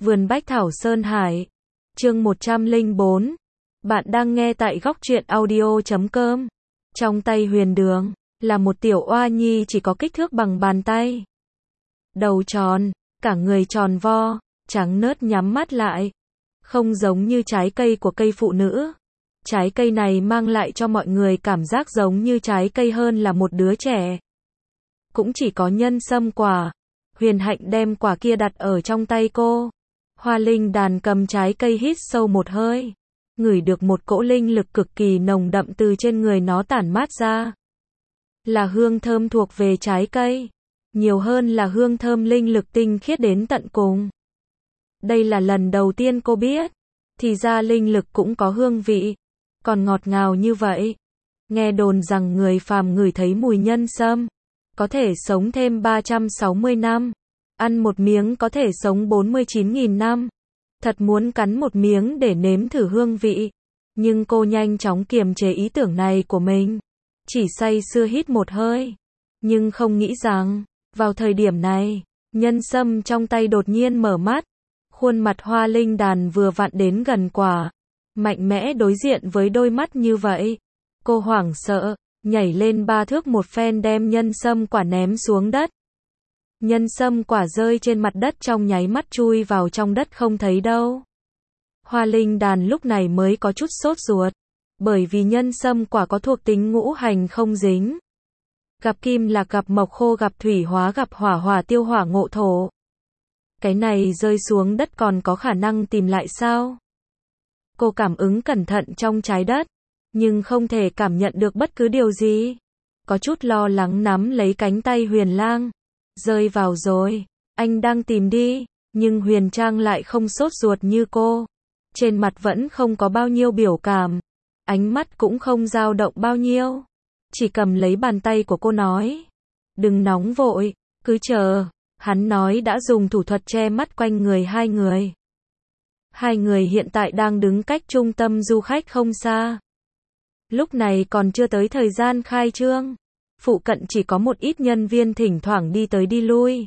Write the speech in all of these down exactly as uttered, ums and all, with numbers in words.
Vườn Bách Thảo Sơn Hải. Chương một trăm lẻ bốn. Bạn đang nghe tại góc truyện audio chấm com. Trong tay Huyền Đường là một tiểu oa nhi chỉ có kích thước bằng bàn tay. Đầu tròn, cả người tròn vo, trắng nớt nhắm mắt lại. Không giống như trái cây của cây phụ nữ. Trái cây này mang lại cho mọi người cảm giác giống như trái cây hơn là một đứa trẻ. Cũng chỉ có nhân sâm quả. Huyền Hạnh đem quả kia đặt ở trong tay cô. Hoa Linh Đàn cầm trái cây hít sâu một hơi. Ngửi được một cỗ linh lực cực kỳ nồng đậm từ trên người nó tản mát ra. Là hương thơm thuộc về trái cây. Nhiều hơn là hương thơm linh lực tinh khiết đến tận cùng. Đây là lần đầu tiên cô biết. Thì ra linh lực cũng có hương vị. Còn ngọt ngào như vậy. Nghe đồn rằng người phàm ngửi thấy mùi nhân sâm có thể sống thêm ba trăm sáu mươi năm. Ăn một miếng có thể sống bốn mươi chín nghìn năm. Thật muốn cắn một miếng để nếm thử hương vị. Nhưng cô nhanh chóng kiềm chế ý tưởng này của mình. Chỉ say sưa hít một hơi. Nhưng không nghĩ rằng, vào thời điểm này, nhân sâm trong tay đột nhiên mở mắt. Khuôn mặt Hoa Linh Đàn vừa vặn đến gần quả. Mạnh mẽ đối diện với đôi mắt như vậy. Cô hoảng sợ, nhảy lên ba thước một phen đem nhân sâm quả ném xuống đất. Nhân sâm quả rơi trên mặt đất trong nháy mắt chui vào trong đất không thấy đâu. Hoa Linh Đàn lúc này mới có chút sốt ruột. Bởi vì nhân sâm quả có thuộc tính ngũ hành không dính. Gặp kim lạc gặp mộc khô gặp thủy hóa gặp hỏa hỏa tiêu hỏa ngộ thổ. Cái này rơi xuống đất còn có khả năng tìm lại sao? Cô cảm ứng cẩn thận trong trái đất. Nhưng không thể cảm nhận được bất cứ điều gì. Có chút lo lắng nắm lấy cánh tay Huyền Lang. Rơi vào rồi. Anh đang tìm đi. Nhưng Huyền Trang lại không sốt ruột như cô. Trên mặt vẫn không có bao nhiêu biểu cảm. Ánh mắt cũng không dao động bao nhiêu. Chỉ cầm lấy bàn tay của cô nói. Đừng nóng vội. Cứ chờ. Hắn nói đã dùng thủ thuật che mắt quanh người hai người. Hai người hiện tại đang đứng cách trung tâm du khách không xa. Lúc này còn chưa tới thời gian khai trương. Phụ cận chỉ có một ít nhân viên thỉnh thoảng đi tới đi lui.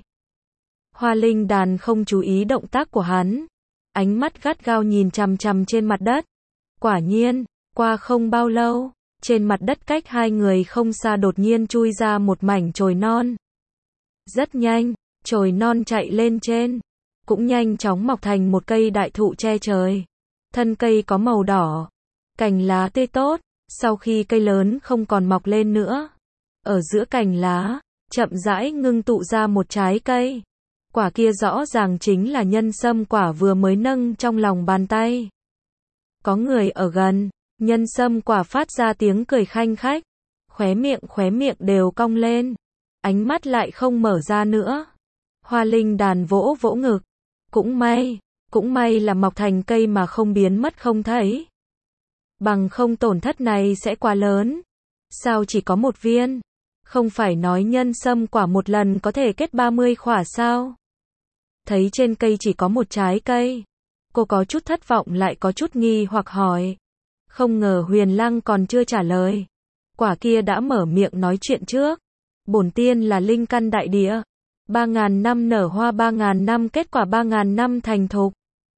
Hoa Linh Đàn không chú ý động tác của hắn. Ánh mắt gắt gao nhìn chằm chằm trên mặt đất. Quả nhiên, qua không bao lâu, trên mặt đất cách hai người không xa đột nhiên chui ra một mảnh chồi non. Rất nhanh, chồi non chạy lên trên. Cũng nhanh chóng mọc thành một cây đại thụ che trời. Thân cây có màu đỏ. Cành lá tươi tốt. Sau khi cây lớn không còn mọc lên nữa. Ở giữa cành lá, chậm rãi ngưng tụ ra một trái cây. Quả kia rõ ràng chính là nhân sâm quả vừa mới nâng trong lòng bàn tay. Có người ở gần, nhân sâm quả phát ra tiếng cười khanh khách. Khóe miệng khóe miệng đều cong lên. Ánh mắt lại không mở ra nữa. Hoa Linh Đàn vỗ vỗ ngực. Cũng may, cũng may là mọc thành cây mà không biến mất không thấy. Bằng không tổn thất này sẽ quá lớn. Sao chỉ có một viên? Không phải nói nhân sâm quả một lần có thể kết ba mươi quả sao? Thấy trên cây chỉ có một trái cây. Cô có chút thất vọng lại có chút nghi hoặc hỏi. Không ngờ Huyền Lang còn chưa trả lời. Quả kia đã mở miệng nói chuyện trước. Bổn tiên là linh căn đại địa. Ba ngàn năm nở hoa ba ngàn năm kết quả ba ngàn năm thành thục.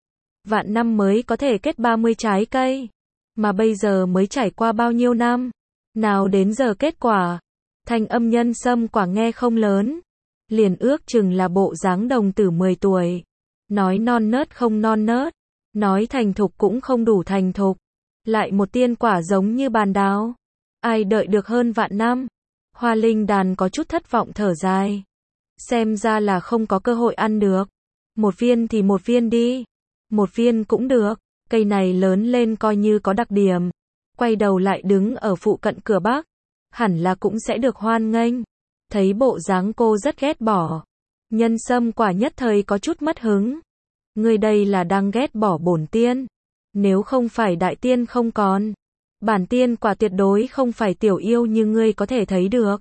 Vạn năm mới có thể kết ba mươi trái cây. Mà bây giờ mới trải qua bao nhiêu năm. Nào đến giờ kết quả. Thanh âm nhân sâm quả nghe không lớn. Liền ước chừng là bộ dáng đồng tử mười tuổi. Nói non nớt không non nớt. Nói thành thục cũng không đủ thành thục. Lại một tiên quả giống như bàn đào. Ai đợi được hơn vạn năm. Hoa Linh Đàn có chút thất vọng thở dài. Xem ra là không có cơ hội ăn được. Một viên thì một viên đi. Một viên cũng được. Cây này lớn lên coi như có đặc điểm. Quay đầu lại đứng ở phụ cận cửa Bắc. Hẳn là cũng sẽ được hoan nghênh. Thấy bộ dáng cô rất ghét bỏ. Nhân sâm quả nhất thời có chút mất hứng. Người đây là đang ghét bỏ bổn tiên. Nếu không phải đại tiên không còn. Bản tiên quả tuyệt đối không phải tiểu yêu như ngươi có thể thấy được.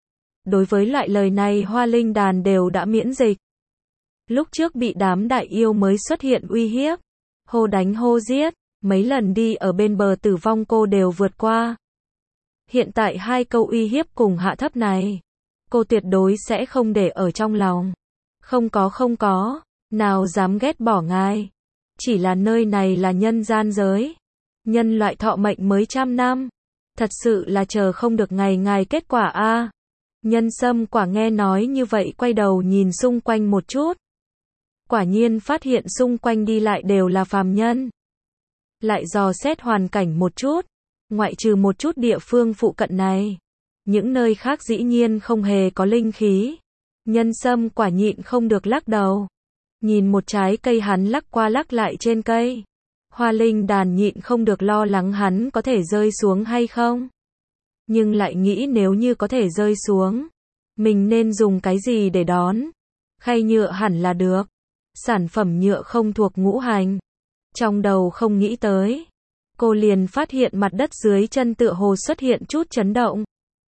Đối với loại lời này Hoa Linh Đàn đều đã miễn dịch. Lúc trước bị đám đại yêu mới xuất hiện uy hiếp. Hô đánh hô giết. Mấy lần đi ở bên bờ tử vong cô đều vượt qua. Hiện tại hai câu uy hiếp cùng hạ thấp này. Cô tuyệt đối sẽ không để ở trong lòng. Không có không có. Nào dám ghét bỏ ngài. Chỉ là nơi này là nhân gian giới. Nhân loại thọ mệnh mới trăm năm. Thật sự là chờ không được ngày ngài kết quả a. Nhân sâm quả nghe nói như vậy quay đầu nhìn xung quanh một chút. Quả nhiên phát hiện xung quanh đi lại đều là phàm nhân. Lại dò xét hoàn cảnh một chút. Ngoại trừ một chút địa phương phụ cận này. Những nơi khác dĩ nhiên không hề có linh khí. Nhân sâm quả nhịn không được lắc đầu. Nhìn một trái cây hắn lắc qua lắc lại trên cây. Hoa linh đàn nhịn không được lo lắng hắn có thể rơi xuống hay không. Nhưng lại nghĩ nếu như có thể rơi xuống. Mình nên dùng cái gì để đón. Khay nhựa hẳn là được. Sản phẩm nhựa không thuộc ngũ hành. Trong đầu không nghĩ tới. Cô liền phát hiện mặt đất dưới chân tựa hồ xuất hiện chút chấn động.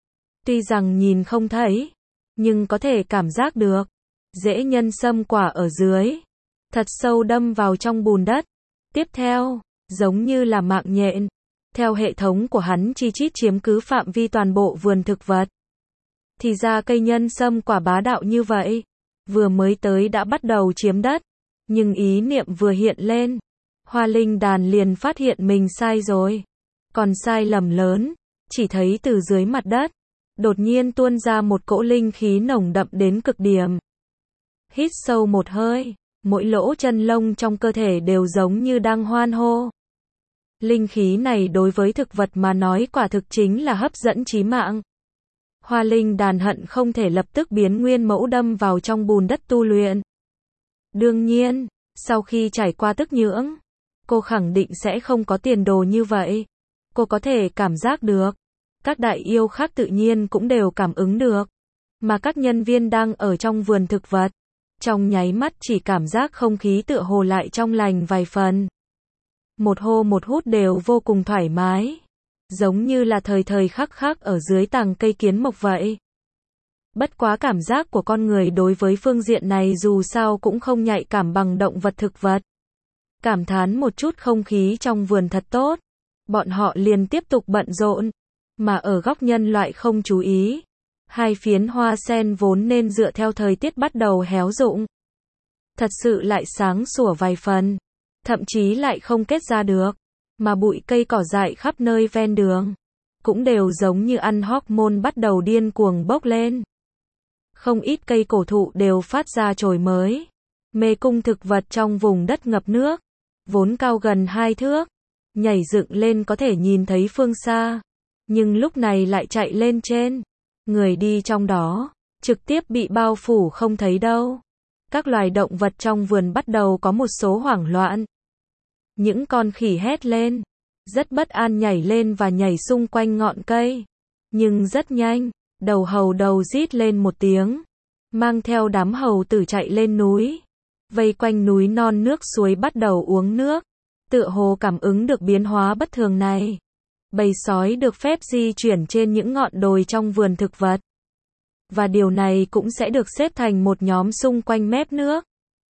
Tuy rằng nhìn không thấy. Nhưng có thể cảm giác được. Rễ nhân sâm quả ở dưới. Thật sâu đâm vào trong bùn đất. Tiếp theo, giống như là mạng nhện. Theo hệ thống của hắn chi chít chiếm cứ phạm vi toàn bộ vườn thực vật. Thì ra cây nhân sâm quả bá đạo như vậy. Vừa mới tới đã bắt đầu chiếm đất. Nhưng ý niệm vừa hiện lên. Hoa linh đàn liền phát hiện mình sai rồi. Còn sai lầm lớn. Chỉ thấy từ dưới mặt đất. Đột nhiên tuôn ra một cỗ linh khí nồng đậm đến cực điểm. Hít sâu một hơi. Mỗi lỗ chân lông trong cơ thể đều giống như đang hoan hô. Linh khí này đối với thực vật mà nói quả thực chính là hấp dẫn chí mạng. Hoa linh đàn hận không thể lập tức biến nguyên mẫu đâm vào trong bùn đất tu luyện. Đương nhiên, sau khi trải qua tức nhưỡng, cô khẳng định sẽ không có tiền đồ như vậy. Cô có thể cảm giác được. Các đại yêu khác tự nhiên cũng đều cảm ứng được. Mà các nhân viên đang ở trong vườn thực vật. Trong nháy mắt chỉ cảm giác không khí tựa hồ lại trong lành vài phần. Một hô một hút đều vô cùng thoải mái. Giống như là thời thời khắc khắc ở dưới tàng cây kiến mộc vậy. Bất quá cảm giác của con người đối với phương diện này dù sao cũng không nhạy cảm bằng động vật thực vật. Cảm thán một chút không khí trong vườn thật tốt. Bọn họ liền tiếp tục bận rộn. Mà ở góc nhân loại không chú ý. Hai phiến hoa sen vốn nên dựa theo thời tiết bắt đầu héo rụng. Thật sự lại sáng sủa vài phần. Thậm chí lại không kết ra được. Mà bụi cây cỏ dại khắp nơi ven đường. Cũng đều giống như ăn hormone bắt đầu điên cuồng bốc lên. Không ít cây cổ thụ đều phát ra chồi mới. Mê cung thực vật trong vùng đất ngập nước. Vốn cao gần hai thước. Nhảy dựng lên có thể nhìn thấy phương xa. Nhưng lúc này lại chạy lên trên. Người đi trong đó. Trực tiếp bị bao phủ không thấy đâu. Các loài động vật trong vườn bắt đầu có một số hoảng loạn. Những con khỉ hét lên. Rất bất an nhảy lên và nhảy xung quanh ngọn cây. Nhưng rất nhanh. Đầu hầu đầu rít lên một tiếng. Mang theo đám hầu tử chạy lên núi. Vây quanh núi non nước suối bắt đầu uống nước. Tựa hồ cảm ứng được biến hóa bất thường này. Bầy sói được phép di chuyển trên những ngọn đồi trong vườn thực vật. Và điều này cũng sẽ được xếp thành một nhóm xung quanh mép nước.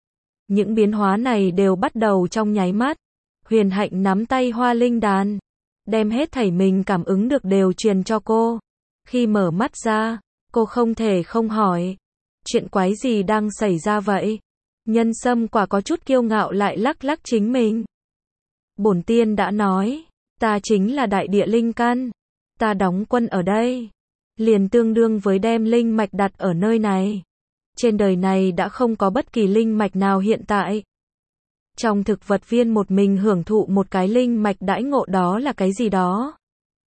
Những biến hóa này đều bắt đầu trong nháy mắt. Huyền Hạnh nắm tay Hoa linh đàn. Đem hết thảy mình cảm ứng được đều truyền cho cô. Khi mở mắt ra, cô không thể không hỏi. Chuyện quái gì đang xảy ra vậy? Nhân sâm quả có chút kiêu ngạo lại lắc lắc chính mình. Bổn tiên đã nói. Ta chính là đại địa linh căn. Ta đóng quân ở đây. Liền tương đương với đem linh mạch đặt ở nơi này. Trên đời này đã không có bất kỳ linh mạch nào hiện tại. Trong thực vật viên một mình hưởng thụ một cái linh mạch đãi ngộ đó là cái gì đó?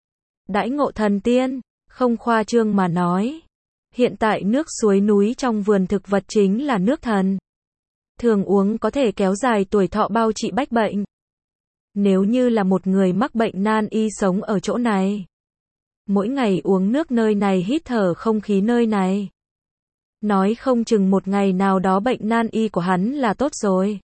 Đãi ngộ thần tiên, không khoa trương mà nói. Hiện tại nước suối núi trong vườn thực vật chính là nước thần. Thường uống có thể kéo dài tuổi thọ bao trị bách bệnh. Nếu như là một người mắc bệnh nan y sống ở chỗ này. Mỗi ngày uống nước nơi này hít thở không khí nơi này. Nói không chừng một ngày nào đó bệnh nan y của hắn là tốt rồi.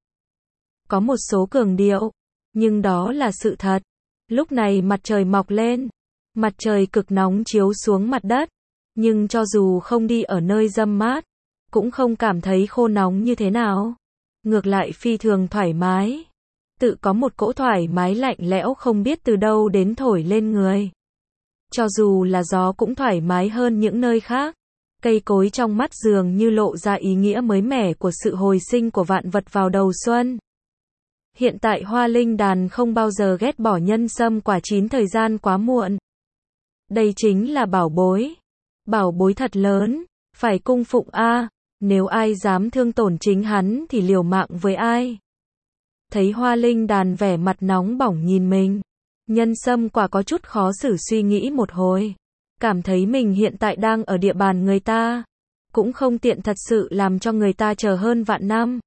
Có một số cường điệu. Nhưng đó là sự thật. Lúc này mặt trời mọc lên. Mặt trời cực nóng chiếu xuống mặt đất. Nhưng cho dù không đi ở nơi râm mát. Cũng không cảm thấy khô nóng như thế nào. Ngược lại phi thường thoải mái. Tự có một cỗ thoải mái lạnh lẽo không biết từ đâu đến thổi lên người. Cho dù là gió cũng thoải mái hơn những nơi khác. Cây cối trong mắt dường như lộ ra ý nghĩa mới mẻ của sự hồi sinh của vạn vật vào đầu xuân. Hiện tại Hoa Linh Đàn không bao giờ ghét bỏ nhân sâm quả chín thời gian quá muộn. Đây chính là bảo bối. Bảo bối thật lớn, phải cung phụng a, nếu ai dám thương tổn chính hắn thì liều mạng với ai. Thấy Hoa Linh Đàn vẻ mặt nóng bỏng nhìn mình, nhân sâm quả có chút khó xử suy nghĩ một hồi. Cảm thấy mình hiện tại đang ở địa bàn người ta, cũng không tiện thật sự làm cho người ta chờ hơn vạn năm.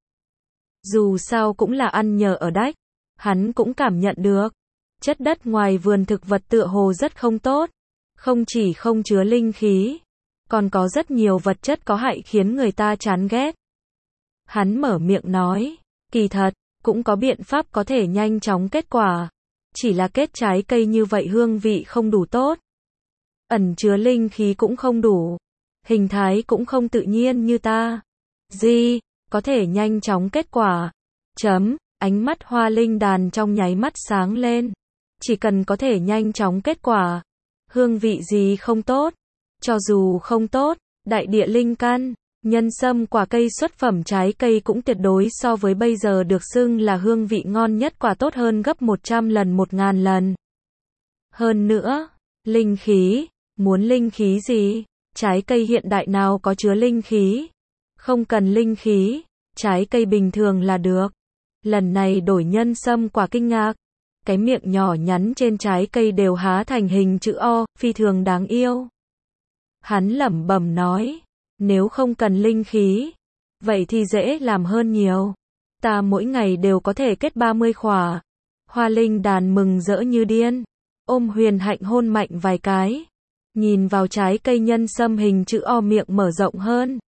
Dù sao cũng là ăn nhờ ở đách, hắn cũng cảm nhận được, chất đất ngoài vườn thực vật tựa hồ rất không tốt, không chỉ không chứa linh khí, còn có rất nhiều vật chất có hại khiến người ta chán ghét. Hắn mở miệng nói, kỳ thật, cũng có biện pháp có thể nhanh chóng kết quả, chỉ là kết trái cây như vậy hương vị không đủ tốt. Ẩn chứa linh khí cũng không đủ, hình thái cũng không tự nhiên như ta. Gì, có thể nhanh chóng kết quả. Chấm, ánh mắt Hoa Linh Đàn trong nháy mắt sáng lên. Chỉ cần có thể nhanh chóng kết quả. Hương vị gì không tốt? Cho dù không tốt, đại địa linh căn, nhân sâm quả cây xuất phẩm trái cây cũng tuyệt đối so với bây giờ được xưng là hương vị ngon nhất quả tốt hơn gấp một trăm lần một ngàn lần. Hơn nữa, linh khí. Muốn linh khí gì? Trái cây hiện đại nào có chứa linh khí? Không cần linh khí, trái cây bình thường là được. Lần này đổi nhân sâm quả kinh ngạc. Cái miệng nhỏ nhắn trên trái cây đều há thành hình chữ O, phi thường đáng yêu. Hắn lẩm bẩm nói, nếu không cần linh khí, vậy thì dễ làm hơn nhiều. Ta mỗi ngày đều có thể kết ba mươi khỏa. Hoa Linh Đàn mừng rỡ như điên, ôm Huyền Hạnh hôn mạnh vài cái. Nhìn vào trái cây nhân sâm hình chữ O miệng mở rộng hơn.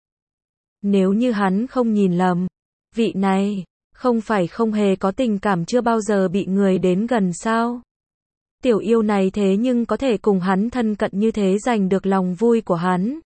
Nếu như hắn không nhìn lầm, vị này, không phải không hề có tình cảm chưa bao giờ bị người đến gần sao? Tiểu yêu này thế nhưng có thể cùng hắn thân cận như thế giành được lòng vui của hắn.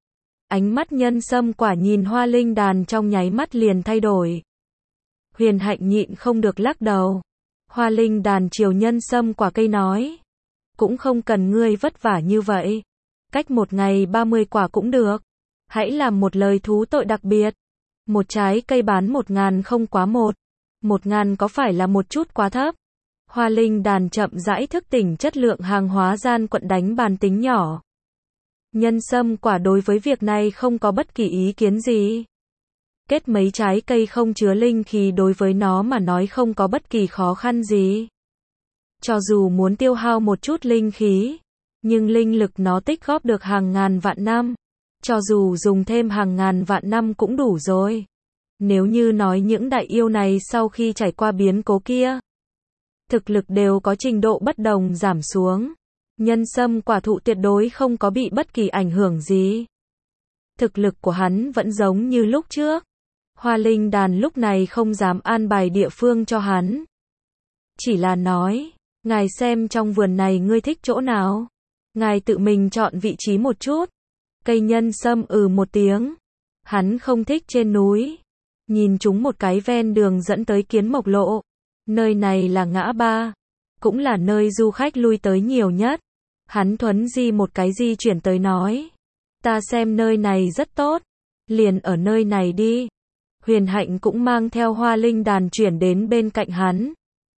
Ánh mắt nhân sâm quả nhìn Hoa Linh Đàn trong nháy mắt liền thay đổi. Huyền Hạnh nhịn không được lắc đầu. Hoa Linh Đàn chiều nhân sâm quả cây nói. Cũng không cần ngươi vất vả như vậy. Cách một ngày ba mươi quả cũng được. Hãy làm một lời thú tội đặc biệt. Một trái cây bán một ngàn không quá một. Một ngàn có phải là một chút quá thấp? Hoa Linh Đàn chậm rãi thức tỉnh chất lượng hàng hóa gian quận đánh bàn tính nhỏ. Nhân sâm quả đối với việc này không có bất kỳ ý kiến gì. Kết mấy trái cây không chứa linh khí đối với nó mà nói không có bất kỳ khó khăn gì. Cho dù muốn tiêu hao một chút linh khí, nhưng linh lực nó tích góp được hàng ngàn vạn năm. Cho dù dùng thêm hàng ngàn vạn năm cũng đủ rồi. Nếu như nói những đại yêu này sau khi trải qua biến cố kia, thực lực đều có trình độ bất đồng giảm xuống. Nhân sâm quả thụ tuyệt đối không có bị bất kỳ ảnh hưởng gì. Thực lực của hắn vẫn giống như lúc trước. Hoa Linh Đàn lúc này không dám an bài địa phương cho hắn. Chỉ là nói, ngài xem trong vườn này ngươi thích chỗ nào. Ngài tự mình chọn vị trí một chút. Cây nhân sâm ừ một tiếng. Hắn không thích trên núi. Nhìn chúng một cái ven đường dẫn tới Kiến Mộc Lộ. Nơi này là ngã ba. Cũng là nơi du khách lui tới nhiều nhất. Hắn thuấn di một cái di chuyển tới nói. Ta xem nơi này rất tốt. Liền ở nơi này đi. Huyền Hạnh cũng mang theo Hoa Linh Đàn chuyển đến bên cạnh hắn.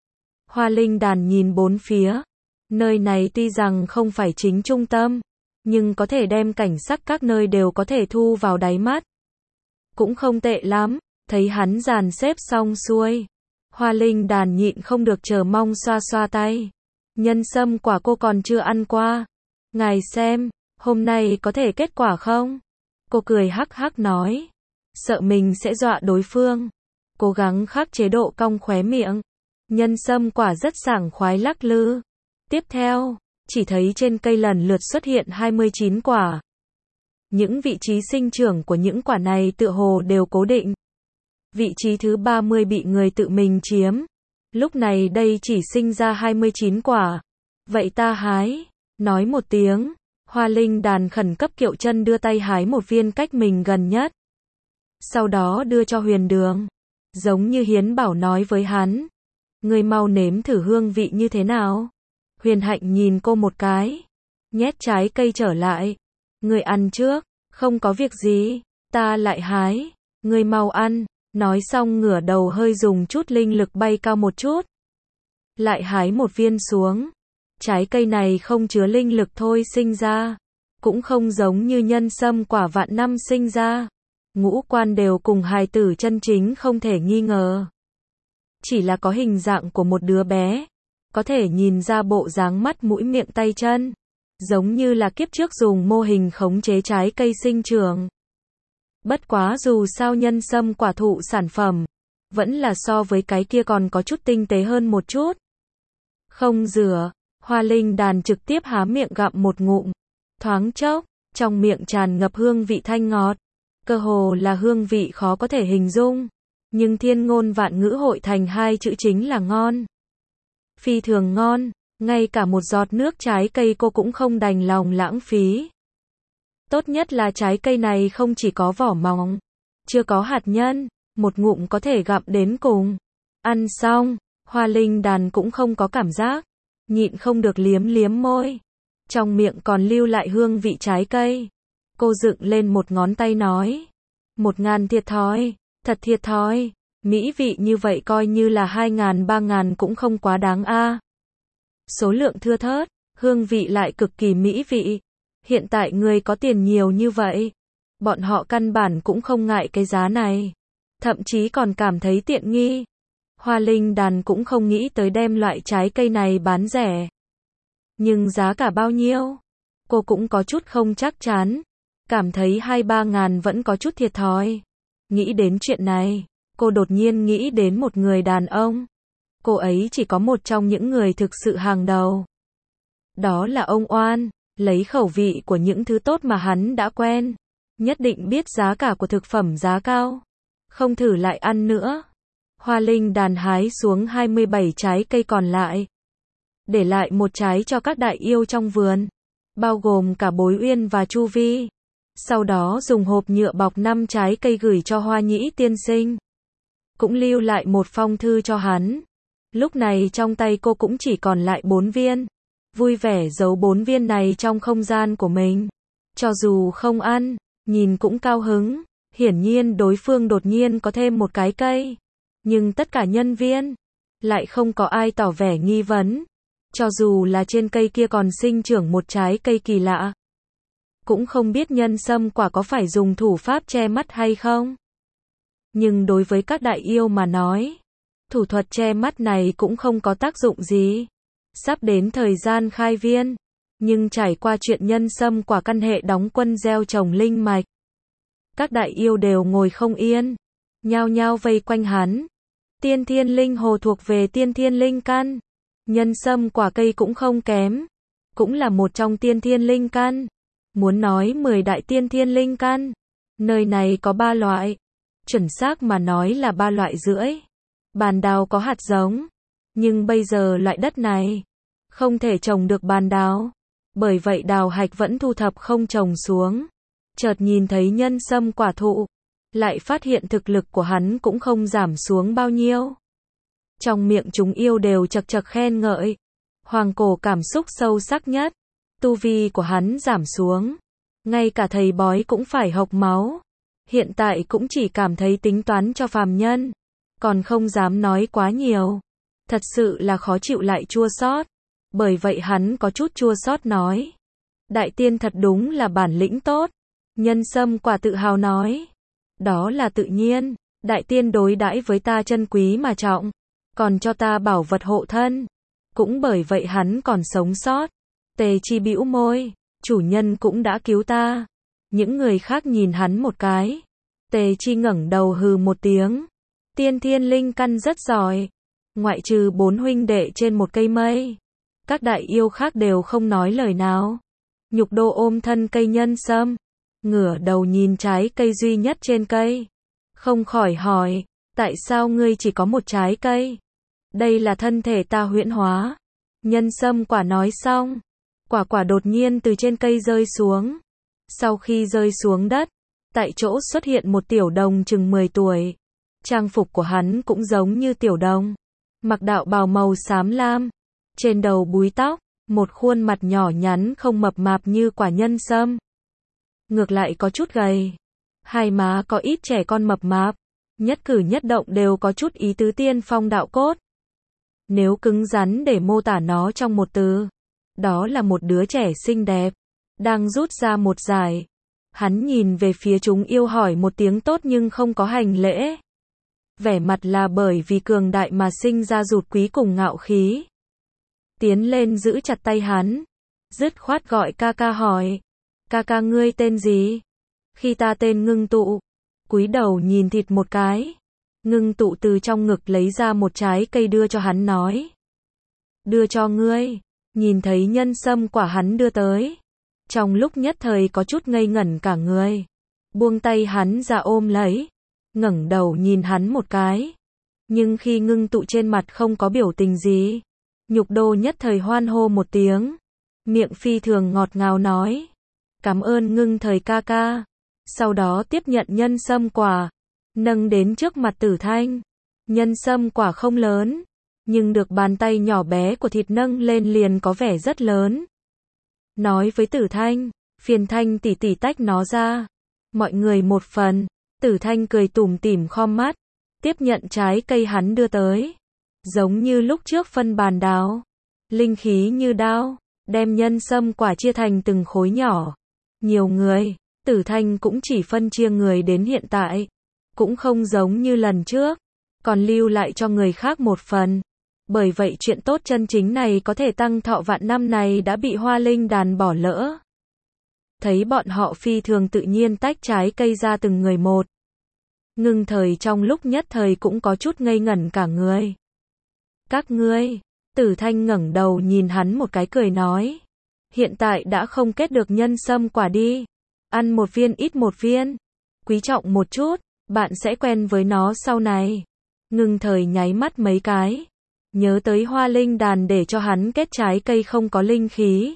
Hoa Linh Đàn nhìn bốn phía. Nơi này tuy rằng không phải chính trung tâm, nhưng có thể đem cảnh sắc các nơi đều có thể thu vào đáy mắt. Cũng không tệ lắm, thấy hắn dàn xếp xong xuôi. Hoa Linh Đàn nhịn không được chờ mong xoa xoa tay. Nhân sâm quả cô còn chưa ăn qua. Ngài xem, hôm nay có thể kết quả không? Cô cười hắc hắc nói. Sợ mình sẽ dọa đối phương. Cố gắng khắc chế độ cong khóe miệng. Nhân sâm quả rất sảng khoái lắc lư. Tiếp theo, chỉ thấy trên cây lần lượt xuất hiện hai mươi chín quả. Những vị trí sinh trưởng của những quả này tựa hồ đều cố định. Vị trí thứ ba mươi bị người tự mình chiếm. Lúc này đây chỉ sinh ra hai mươi chín quả. Vậy ta hái. Nói một tiếng. Hoa Linh Đàn khẩn cấp kiệu chân đưa tay hái một viên cách mình gần nhất. Sau đó đưa cho Huyền Đường. Giống như hiến bảo nói với hắn. Ngươi mau nếm thử hương vị như thế nào. Huyền Hạnh nhìn cô một cái. Nhét trái cây trở lại. Ngươi ăn trước. Không có việc gì, ta lại hái, ngươi mau ăn, nói xong ngửa đầu hơi dùng chút linh lực bay cao một chút. Lại hái một viên xuống, trái cây này không chứa linh lực thôi sinh ra, cũng không giống như nhân sâm quả vạn năm sinh ra. Ngũ quan đều cùng hài tử chân chính không thể nghi ngờ. Chỉ là có hình dạng của một đứa bé, có thể nhìn ra bộ dáng mắt mũi miệng tay chân, giống như là kiếp trước dùng mô hình khống chế trái cây sinh trưởng. Bất quá dù sao nhân sâm quả thụ sản phẩm, vẫn là so với cái kia còn có chút tinh tế hơn một chút. Không rửa, Hoa Linh Đàn trực tiếp há miệng gặm một ngụm, thoáng chốc, trong miệng tràn ngập hương vị thanh ngọt, cơ hồ là hương vị khó có thể hình dung, nhưng thiên ngôn vạn ngữ hội thành hai chữ chính là ngon. Phi thường ngon, ngay cả một giọt nước trái cây cô cũng không đành lòng lãng phí. Tốt nhất là trái cây này không chỉ có vỏ mỏng, chưa có hạt nhân, một ngụm có thể gặm đến cùng. Ăn xong, Hoa Linh Đàn cũng không có cảm giác, nhịn không được liếm liếm môi. Trong miệng còn lưu lại hương vị trái cây. Cô dựng lên một ngón tay nói. Một ngàn thiệt thòi, thật thiệt thòi. Mỹ vị như vậy coi như là hai ngàn ba ngàn cũng không quá đáng a. Số lượng thưa thớt, hương vị lại cực kỳ mỹ vị. Hiện tại người có tiền nhiều như vậy, bọn họ căn bản cũng không ngại cái giá này, thậm chí còn cảm thấy tiện nghi. Hoa Linh Đàn cũng không nghĩ tới đem loại trái cây này bán rẻ. Nhưng giá cả bao nhiêu? Cô cũng có chút không chắc chắn, cảm thấy hai ba ngàn vẫn có chút thiệt thòi. Nghĩ đến chuyện này, cô đột nhiên nghĩ đến một người đàn ông. Cô ấy chỉ có một trong những người thực sự hàng đầu. Đó là ông Oan. Lấy khẩu vị của những thứ tốt mà hắn đã quen, nhất định biết giá cả của thực phẩm giá cao. Không thử lại ăn nữa. Hoa Linh Đàn hái xuống hai mươi bảy trái cây còn lại, để lại một trái cho các đại yêu trong vườn, bao gồm cả Bối Uyên và Chu Vi. Sau đó dùng hộp nhựa bọc năm trái cây gửi cho Hoa Nhĩ tiên sinh, cũng lưu lại một phong thư cho hắn. Lúc này trong tay cô cũng chỉ còn lại bốn viên. Vui vẻ giấu bốn viên này trong không gian của mình. Cho dù không ăn, nhìn cũng cao hứng. Hiển nhiên đối phương đột nhiên có thêm một cái cây. Nhưng tất cả nhân viên lại không có ai tỏ vẻ nghi vấn. Cho dù là trên cây kia còn sinh trưởng một trái cây kỳ lạ. Cũng không biết nhân sâm quả có phải dùng thủ pháp che mắt hay không. Nhưng đối với các đại yêu mà nói, thủ thuật che mắt này cũng không có tác dụng gì. Sắp đến thời gian khai viên, nhưng trải qua chuyện nhân sâm quả căn hệ đóng quân gieo trồng linh mạch, các đại yêu đều ngồi không yên, nhao nhao vây quanh hắn. Tiên thiên linh hồ thuộc về tiên thiên linh căn, nhân sâm quả cây cũng không kém, cũng là một trong tiên thiên linh căn. Muốn nói mười đại tiên thiên linh căn, nơi này có ba loại, chuẩn xác mà nói là ba loại rưỡi. Bàn đào có hạt giống, nhưng bây giờ loại đất này không thể trồng được bàn đào, bởi vậy đào hạch vẫn thu thập không trồng xuống. Chợt nhìn thấy nhân sâm quả thụ, lại phát hiện thực lực của hắn cũng không giảm xuống bao nhiêu. Trong miệng chúng yêu đều chật chật khen ngợi. Hoàng Cổ cảm xúc sâu sắc nhất, tu vi của hắn giảm xuống, ngay cả thầy bói cũng phải hộc máu. Hiện tại cũng chỉ cảm thấy tính toán cho phàm nhân, còn không dám nói quá nhiều. Thật sự là khó chịu lại chua xót. Bởi vậy hắn có chút chua xót nói. Đại tiên thật đúng là bản lĩnh tốt. Nhân sâm quả tự hào nói. Đó là tự nhiên. Đại tiên đối đãi với ta chân quý mà trọng, còn cho ta bảo vật hộ thân. Cũng bởi vậy hắn còn sống sót. Tề Chi bĩu môi. Chủ nhân cũng đã cứu ta. Những người khác nhìn hắn một cái. Tề Chi ngẩng đầu hừ một tiếng. Tiên thiên linh căn rất giỏi. Ngoại trừ bốn huynh đệ trên một cây mây, các đại yêu khác đều không nói lời nào. Nhục Đô ôm thân cây nhân sâm, ngửa đầu nhìn trái cây duy nhất trên cây, không khỏi hỏi, tại sao ngươi chỉ có một trái cây? Đây là thân thể ta huyễn hóa. Nhân sâm quả nói xong, quả quả đột nhiên từ trên cây rơi xuống. Sau khi rơi xuống đất, tại chỗ xuất hiện một tiểu đồng chừng mười tuổi. Trang phục của hắn cũng giống như tiểu đồng, mặc đạo bào màu xám lam, trên đầu búi tóc, một khuôn mặt nhỏ nhắn không mập mạp như quả nhân sâm. ngược lại có chút gầy. Hai má có ít trẻ con mập mạp, nhất cử nhất động đều có chút ý tứ tiên phong đạo cốt. Nếu cứng rắn để mô tả nó trong một từ, đó là một đứa trẻ xinh đẹp, đang rút ra một giải. Hắn nhìn về phía chúng yêu hỏi một tiếng tốt nhưng không có hành lễ. Vẻ mặt là bởi vì cường đại mà sinh ra rụt quý cùng ngạo khí. Tiến lên giữ chặt tay hắn, dứt khoát gọi ca ca hỏi. Ca ca ngươi tên gì? Khi ta tên Ngưng Tụ. Cúi đầu nhìn thịt một cái. Ngưng Tụ từ trong ngực lấy ra một trái cây đưa cho hắn nói. Đưa cho ngươi. Nhìn thấy nhân sâm quả hắn đưa tới. Trong lúc nhất thời có chút ngây ngẩn cả người. Buông tay hắn ra ôm lấy. Ngẩng đầu nhìn hắn một cái. Nhưng khi Ngưng Tụ trên mặt không có biểu tình gì. Nhục Đô nhất thời hoan hô một tiếng. Miệng phi thường ngọt ngào nói. Cảm ơn Ngưng thời ca ca. Sau đó tiếp nhận nhân sâm quả. Nâng đến trước mặt Tử Thanh. Nhân sâm quả không lớn. Nhưng được bàn tay nhỏ bé của thịt nâng lên liền có vẻ rất lớn. Nói với Tử Thanh. Phiền Thanh tỉ tỉ tách nó ra. Mọi người một phần. Tử Thanh cười tủm tỉm khom mắt. Tiếp nhận trái cây hắn đưa tới. Giống như lúc trước phân bàn đào. Linh khí như đao. Đem nhân sâm quả chia thành từng khối nhỏ. Nhiều người. Tử Thanh cũng chỉ phân chia người đến hiện tại. Cũng không giống như lần trước. Còn lưu lại cho người khác một phần. Bởi vậy chuyện tốt chân chính này có thể tăng thọ vạn năm này đã bị Hoa Linh đàn bỏ lỡ. Thấy bọn họ phi thường tự nhiên tách trái cây ra từng người một. Ngưng thời trong lúc nhất thời cũng có chút ngây ngẩn cả người. Các ngươi. Tử Thanh ngẩng đầu nhìn hắn một cái cười nói. Hiện tại đã không kết được nhân sâm quả đi. Ăn một viên ít một viên. Quý trọng một chút. Bạn sẽ quen với nó sau này. Ngưng thời nháy mắt mấy cái. Nhớ tới Hoa Linh đàn để cho hắn kết trái cây không có linh khí.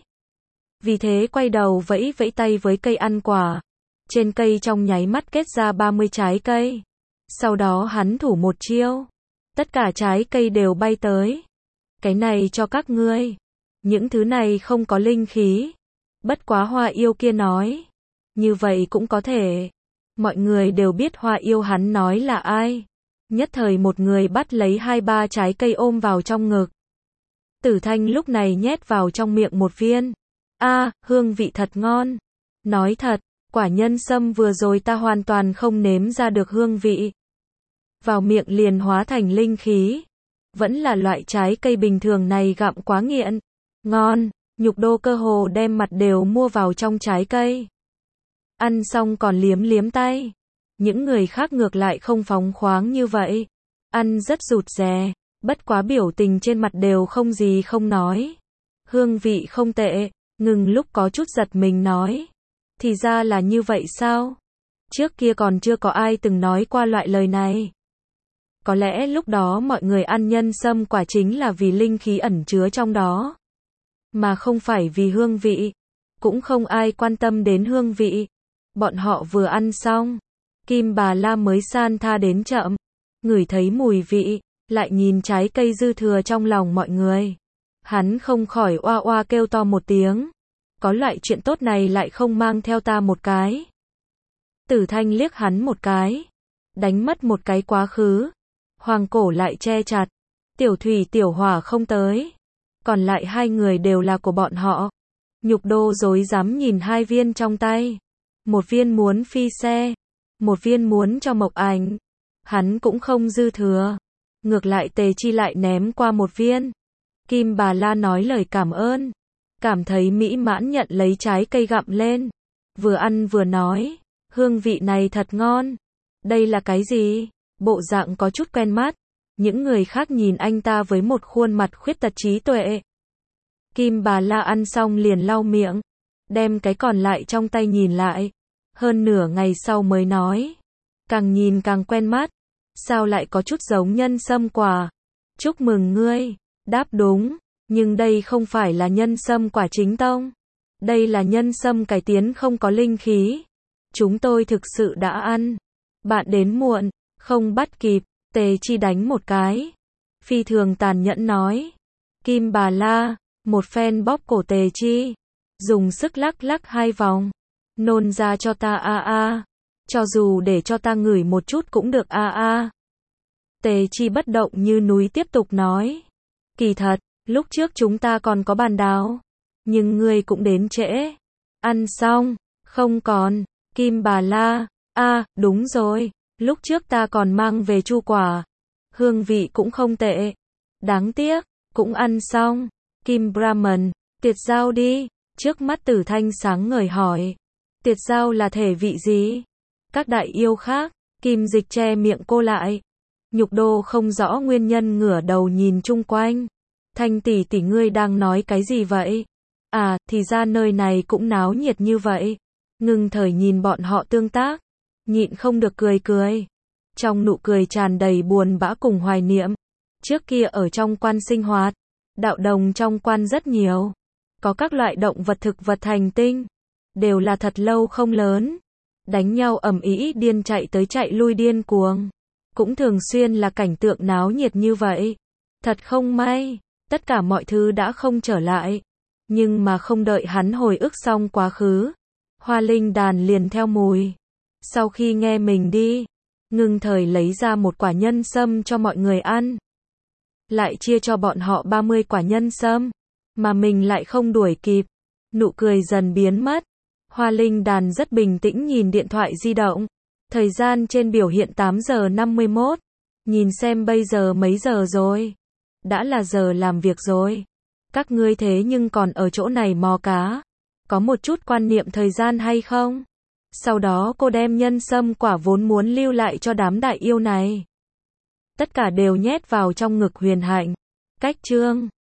Vì thế quay đầu vẫy vẫy tay với cây ăn quả. Trên cây trong nháy mắt kết ra ba mươi trái cây. Sau đó hắn thủ một chiêu. Tất cả trái cây đều bay tới. Cái này cho các ngươi. Những thứ này không có linh khí. Bất quá Hoa yêu kia nói. Như vậy cũng có thể. Mọi người đều biết Hoa yêu hắn nói là ai. Nhất thời một người bắt lấy hai ba trái cây ôm vào trong ngực. Tử Thanh lúc này nhét vào trong miệng một viên. A, à, hương vị thật ngon. Nói thật, quả nhân sâm vừa rồi ta hoàn toàn không nếm ra được hương vị. Vào miệng liền hóa thành linh khí. Vẫn là loại trái cây bình thường này gặm quá nghiện. Ngon, Nhục Đô cơ hồ đem mặt đều mua vào trong trái cây. Ăn xong còn liếm liếm tay. Những người khác ngược lại không phóng khoáng như vậy. Ăn rất rụt rè, bất quá biểu tình trên mặt đều không gì không nói. Hương vị không tệ, ngừng lúc có chút giật mình nói. Thì ra là như vậy sao? Trước kia còn chưa có ai từng nói qua loại lời này. Có lẽ lúc đó mọi người ăn nhân sâm quả chính là vì linh khí ẩn chứa trong đó. Mà không phải vì hương vị. Cũng không ai quan tâm đến hương vị. Bọn họ vừa ăn xong. Kim Bà La mới san tha đến chậm. Ngửi thấy mùi vị. Lại nhìn trái cây dư thừa trong lòng mọi người. Hắn không khỏi oa oa kêu to một tiếng. Có loại chuyện tốt này lại không mang theo ta một cái. Tử Thanh liếc hắn một cái. Đánh mất một cái quá khứ. Hoàng cổ lại che chặt. Tiểu Thủy Tiểu Hỏa không tới. Còn lại hai người đều là của bọn họ. Nhục Đô rối rắm nhìn hai viên trong tay. Một viên muốn phi xe. Một viên muốn cho Mộc Ảnh. Hắn cũng không dư thừa. Ngược lại Tề Chi lại ném qua một viên. Kim Bà La nói lời cảm ơn. Cảm thấy mỹ mãn nhận lấy trái cây gặm lên. Vừa ăn vừa nói. Hương vị này thật ngon. Đây là cái gì? Bộ dạng có chút quen mắt. Những người khác nhìn anh ta với một khuôn mặt khuyết tật trí tuệ. Kim Bà La ăn xong liền lau miệng. Đem cái còn lại trong tay nhìn lại. Hơn nửa ngày sau mới nói. Càng nhìn càng quen mắt. Sao lại có chút giống nhân sâm quả? Chúc mừng ngươi. Đáp đúng. Nhưng đây không phải là nhân sâm quả chính tông. Đây là nhân sâm cải tiến không có linh khí. Chúng tôi thực sự đã ăn. Bạn đến muộn. Không bắt kịp. Tề Chi đánh một cái. Phi thường tàn nhẫn nói. Kim Bà La. Một phen bóp cổ Tề Chi. Dùng sức lắc lắc hai vòng. Nôn ra cho ta a a. Cho dù để cho ta ngửi một chút cũng được a a. Tề Chi bất động như núi tiếp tục nói. Kỳ thật, lúc trước chúng ta còn có bàn đào. Nhưng ngươi cũng đến trễ. Ăn xong, không còn. Kim bà la. A, đúng rồi. Lúc trước ta còn mang về chu quả. Hương vị cũng không tệ. Đáng tiếc, cũng ăn xong. Kim Brahman, tiệt giao đi. Trước mắt Tử Thanh sáng ngời hỏi. Tiệt giao là thể vị gì? Các đại yêu khác. Kim Dịch che miệng cô lại. Nhục Đô không rõ nguyên nhân ngửa đầu nhìn chung quanh. Thanh tỷ tỷ ngươi đang nói cái gì vậy? À, thì ra nơi này cũng náo nhiệt như vậy. Ngưng Thời nhìn bọn họ tương tác. Nhịn không được cười cười. Trong nụ cười tràn đầy buồn bã cùng hoài niệm. Trước kia ở trong quan sinh hoạt. Đạo đồng trong quan rất nhiều. Có các loại động vật thực vật hành tinh. Đều là thật lâu không lớn. Đánh nhau ầm ĩ điên chạy tới chạy lui điên cuồng. Cũng thường xuyên là cảnh tượng náo nhiệt như vậy. Thật không may, tất cả mọi thứ đã không trở lại. Nhưng mà không đợi hắn hồi ức xong quá khứ. Hoa linh đàn liền theo mùi. Sau khi nghe mình đi, Ngưng Thời lấy ra một quả nhân sâm cho mọi người ăn. Lại chia cho bọn họ ba mươi quả nhân sâm. Mà mình lại không đuổi kịp. Nụ cười dần biến mất. Hoa linh đàn rất bình tĩnh nhìn điện thoại di động. Thời gian trên biểu hiện tám giờ năm mươi mốt. Nhìn xem bây giờ mấy giờ rồi. Đã là giờ làm việc rồi. Các ngươi thế nhưng còn ở chỗ này mò cá. Có một chút quan niệm thời gian hay không? Sau đó cô đem nhân sâm quả vốn muốn lưu lại cho đám đại yêu này. Tất cả đều nhét vào trong ngực Huyền Hạnh. Cách chương